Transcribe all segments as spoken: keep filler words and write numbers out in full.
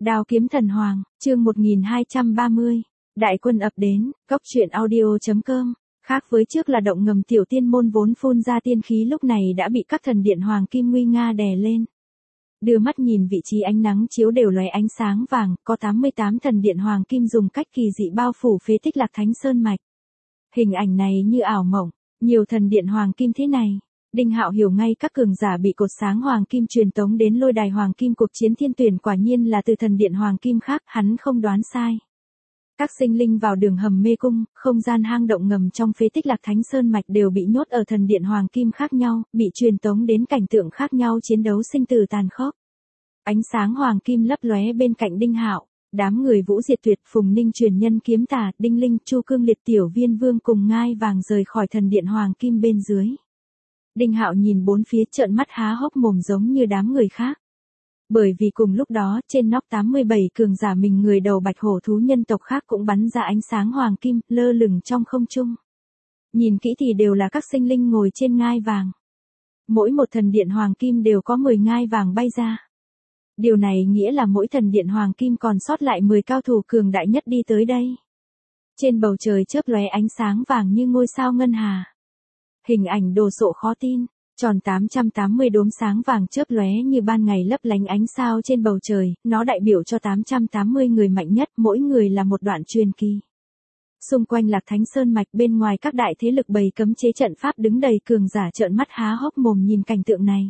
Đao kiếm thần hoàng, chương một nghìn hai trăm ba mươi. Đại quân ập đến, cốc truyện audio.com. Khác với trước là động ngầm tiểu tiên môn vốn phun ra tiên khí lúc này đã bị các thần điện hoàng kim nguy nga đè lên. Đưa mắt nhìn vị trí ánh nắng chiếu đều lóe ánh sáng vàng, có tám mươi tám thần điện hoàng kim dùng cách kỳ dị bao phủ phế tích Lạc Thánh Sơn mạch. Hình ảnh này như ảo mộng, nhiều thần điện hoàng kim thế này. Đinh Hạo hiểu ngay các cường giả bị cột sáng hoàng kim truyền tống đến lôi đài hoàng kim cuộc chiến thiên tuyển quả nhiên là từ thần điện hoàng kim khác, hắn không đoán sai. Các sinh linh vào đường hầm mê cung, không gian hang động ngầm trong phế tích Lạc Thánh Sơn mạch đều bị nhốt ở thần điện hoàng kim khác nhau, bị truyền tống đến cảnh tượng khác nhau chiến đấu sinh tử tàn khốc. Ánh sáng hoàng kim lấp lóe bên cạnh Đinh Hạo, đám người Vũ Diệt Tuyệt, Phùng Ninh truyền nhân kiếm tà, Đinh Linh, Chu Cương Liệt Tiểu Viên Vương cùng ngai vàng rời khỏi thần điện hoàng kim bên dưới. Đinh Hạo nhìn bốn phía trợn mắt há hốc mồm giống như đám người khác. Bởi vì cùng lúc đó, trên nóc tám mươi bảy cường giả mình người đầu bạch hổ thú nhân tộc khác cũng bắn ra ánh sáng hoàng kim, lơ lửng trong không trung. Nhìn kỹ thì đều là các sinh linh ngồi trên ngai vàng. Mỗi một thần điện hoàng kim đều có mười ngai vàng bay ra. Điều này nghĩa là mỗi thần điện hoàng kim còn sót lại mười cao thủ cường đại nhất đi tới đây. Trên bầu trời chớp lóe ánh sáng vàng như ngôi sao ngân hà. Hình ảnh đồ sộ khó tin, tròn tám trăm tám mươi đốm sáng vàng chớp lóe như ban ngày lấp lánh ánh sao trên bầu trời, nó đại biểu cho tám trăm tám mươi người mạnh nhất, mỗi người là một đoạn truyền kỳ. Xung quanh Lạc Thánh Sơn mạch bên ngoài các đại thế lực bày cấm chế trận pháp đứng đầy cường giả trợn mắt há hốc mồm nhìn cảnh tượng này.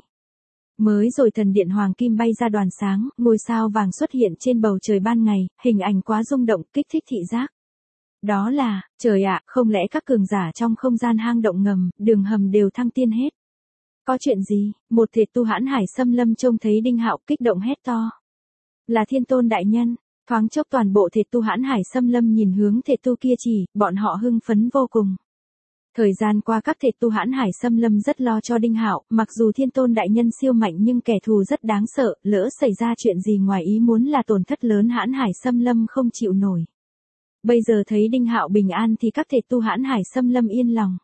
Mới rồi thần điện hoàng kim bay ra đoàn sáng, ngôi sao vàng xuất hiện trên bầu trời ban ngày, hình ảnh quá rung động, kích thích thị giác. Đó là, trời ạ, không lẽ các cường giả trong không gian hang động ngầm, đường hầm đều thăng tiên hết. Có chuyện gì? Một thể tu hãn hải xâm lâm trông thấy Đinh Hạo kích động hét to. Là Thiên Tôn đại nhân, thoáng chốc toàn bộ thể tu hãn hải xâm lâm nhìn hướng thể tu kia chỉ, bọn họ hưng phấn vô cùng. Thời gian qua các thể tu hãn hải xâm lâm rất lo cho Đinh Hạo, mặc dù Thiên Tôn đại nhân siêu mạnh nhưng kẻ thù rất đáng sợ, lỡ xảy ra chuyện gì ngoài ý muốn là tổn thất lớn hãn hải xâm lâm không chịu nổi. Bây giờ thấy Đinh Hạo bình an thì các thể tu hãn hải xâm lâm yên lòng.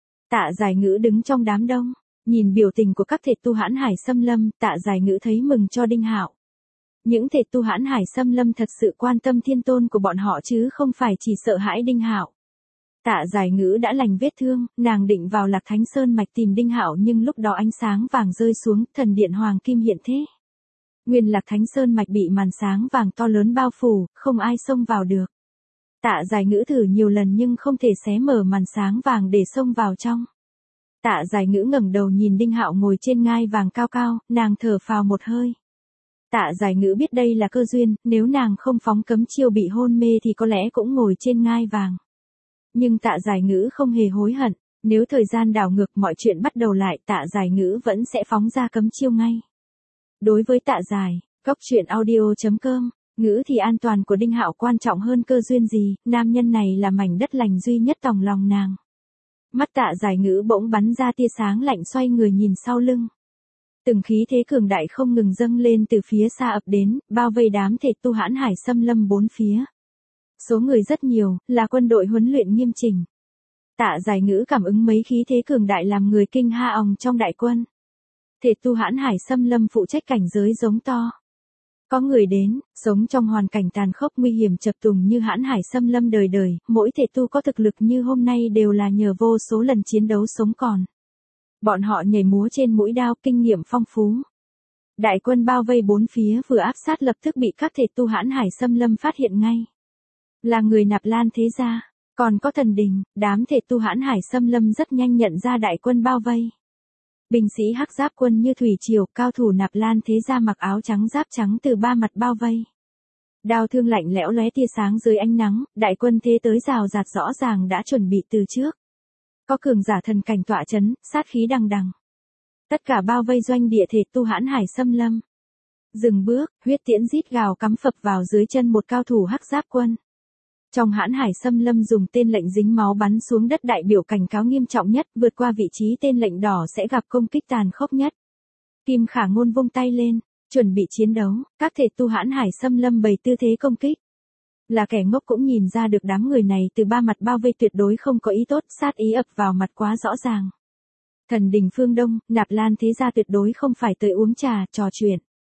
Tạ Giải Ngữ đứng trong đám đông, nhìn biểu tình của các thể tu hãn hải xâm lâm, Tạ Giải Ngữ thấy mừng cho Đinh Hạo. Những thể tu hãn hải xâm lâm thật sự quan tâm Thiên Tôn của bọn họ chứ không phải chỉ sợ hãi Đinh Hạo. Tạ Giải Ngữ đã lành vết thương, nàng định vào Lạc Thánh Sơn mạch tìm Đinh Hạo nhưng lúc đó ánh sáng vàng rơi xuống, thần điện hoàng kim hiện thế. Nguyên Lạc Thánh Sơn mạch bị màn sáng vàng to lớn bao phủ, không ai xông vào được. Tạ Giải Ngữ thử nhiều lần nhưng không thể xé mở màn sáng vàng để xông vào trong. Tạ Giải Ngữ ngẩng đầu nhìn Đinh Hạo ngồi trên ngai vàng cao cao, nàng thở phào một hơi. Tạ Giải Ngữ biết đây là cơ duyên, nếu nàng không phóng cấm chiêu bị hôn mê thì có lẽ cũng ngồi trên ngai vàng. Nhưng Tạ Giải Ngữ không hề hối hận, nếu thời gian đảo ngược mọi chuyện bắt đầu lại, Tạ Giải Ngữ vẫn sẽ phóng ra cấm chiêu ngay. Đối với Tạ Giải, cốc truyện audio.com, Ngữ thì an toàn của Đinh Hạo quan trọng hơn cơ duyên gì, nam nhân này là mảnh đất lành duy nhất tòng lòng nàng. Mắt Tạ Giải Ngữ bỗng bắn ra tia sáng lạnh, xoay người nhìn sau lưng. Từng khí thế cường đại không ngừng dâng lên từ phía xa ập đến, bao vây đám thể tu hãn hải xâm lâm bốn phía. Số người rất nhiều, là quân đội huấn luyện nghiêm chỉnh. Tạ Giải Ngữ cảm ứng mấy khí thế cường đại làm người kinh ha òng trong đại quân. Thể tu hãn hải xâm lâm phụ trách cảnh giới giống to. Có người đến, sống trong hoàn cảnh tàn khốc nguy hiểm chập trùng như hãn hải xâm lâm đời đời, mỗi thể tu có thực lực như hôm nay đều là nhờ vô số lần chiến đấu sống còn. Bọn họ nhảy múa trên mũi đao, kinh nghiệm phong phú. Đại quân bao vây bốn phía vừa áp sát lập tức bị các thể tu hãn hải xâm lâm phát hiện ngay. Là người Nạp Lan thế gia, còn có thần đình, đám thể tu hãn hải xâm lâm rất nhanh nhận ra đại quân bao vây. Binh sĩ hắc giáp quân như thủy triều, cao thủ Nạp Lan thế gia mặc áo trắng giáp trắng từ ba mặt bao vây. Đao thương lạnh lẽo lóe tia sáng dưới ánh nắng, đại quân thế tới rào rạt rõ ràng đã chuẩn bị từ trước. Có cường giả thần cảnh tọa chấn, sát khí đằng đằng. Tất cả bao vây doanh địa thể tu hãn hải xâm lâm. Dừng bước, huyết tiễn rít gào cắm phập vào dưới chân một cao thủ hắc giáp quân. Trong hãn hải xâm lâm dùng tên lệnh dính máu bắn xuống đất đại biểu cảnh cáo nghiêm trọng nhất, vượt qua vị trí tên lệnh đỏ sẽ gặp công kích tàn khốc nhất. Kim Khả Ngôn vung tay lên, chuẩn bị chiến đấu, các thể tu hãn hải xâm lâm bày tư thế công kích. Là kẻ ngốc cũng nhìn ra được đám người này từ ba mặt bao vây tuyệt đối không có ý tốt, sát ý ập vào mặt quá rõ ràng. Thần đình phương Đông, Nạp Lan thế gia tuyệt đối không phải tới uống trà, trò chuyện.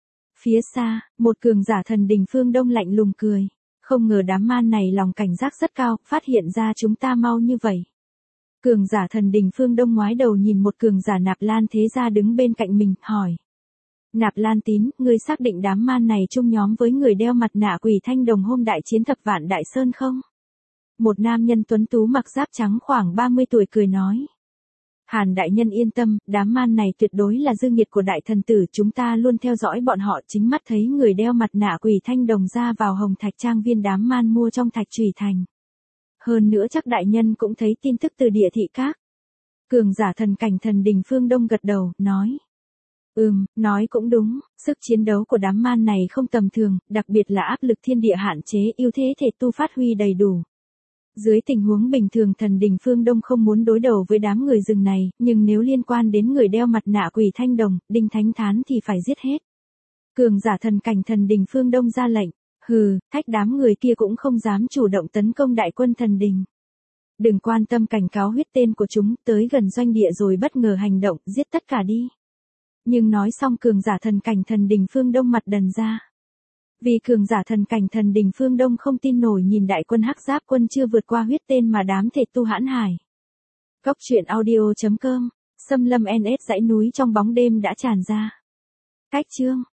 Phía xa, một cường giả thần đình phương Đông lạnh lùng cười. Không ngờ đám man này lòng cảnh giác rất cao, phát hiện ra chúng ta mau như vậy. Cường giả thần đình phương Đông ngoái đầu nhìn một cường giả Nạp Lan Thế Gia đứng bên cạnh mình, hỏi. Nạp Lan Tín, ngươi xác định đám man này chung nhóm với người đeo mặt nạ quỷ thanh đồng hôm đại chiến thập vạn đại sơn không? Một nam nhân tuấn tú mặc giáp trắng khoảng ba mươi tuổi cười nói. Hàn đại nhân yên tâm, đám man này tuyệt đối là dư nghiệt của đại thần tử, chúng ta luôn theo dõi bọn họ, chính mắt thấy người đeo mặt nạ quỷ thanh đồng ra vào Hồng Thạch Trang viên đám man mua trong Thạch Trùy Thành. Hơn nữa chắc đại nhân cũng thấy tin tức từ địa thị các. Cường giả thần cảnh thần đình phương Đông gật đầu, nói. Ừm, nói cũng đúng, sức chiến đấu của đám man này không tầm thường, đặc biệt là áp lực thiên địa hạn chế, ưu thế thể tu phát huy đầy đủ. Dưới tình huống bình thường thần đình phương Đông không muốn đối đầu với đám người rừng này, nhưng nếu liên quan đến người đeo mặt nạ quỷ thanh đồng, Đinh Thánh Thán thì phải giết hết. Cường giả thần cảnh thần đình phương Đông ra lệnh, hừ, thách đám người kia cũng không dám chủ động tấn công đại quân thần đình. Đừng quan tâm cảnh cáo huyết tên của chúng, tới gần doanh địa rồi bất ngờ hành động, giết tất cả đi. Nhưng nói xong cường giả thần cảnh thần đình phương Đông mặt đần ra. Vì cường giả thần cảnh thần đình phương Đông không tin nổi nhìn đại quân hắc giáp quân chưa vượt qua huyết tên mà đám thể tu hãn hải. Cốc truyện audio chấm com, xâm lâm en ét dãy núi trong bóng đêm đã tràn ra. Cách chương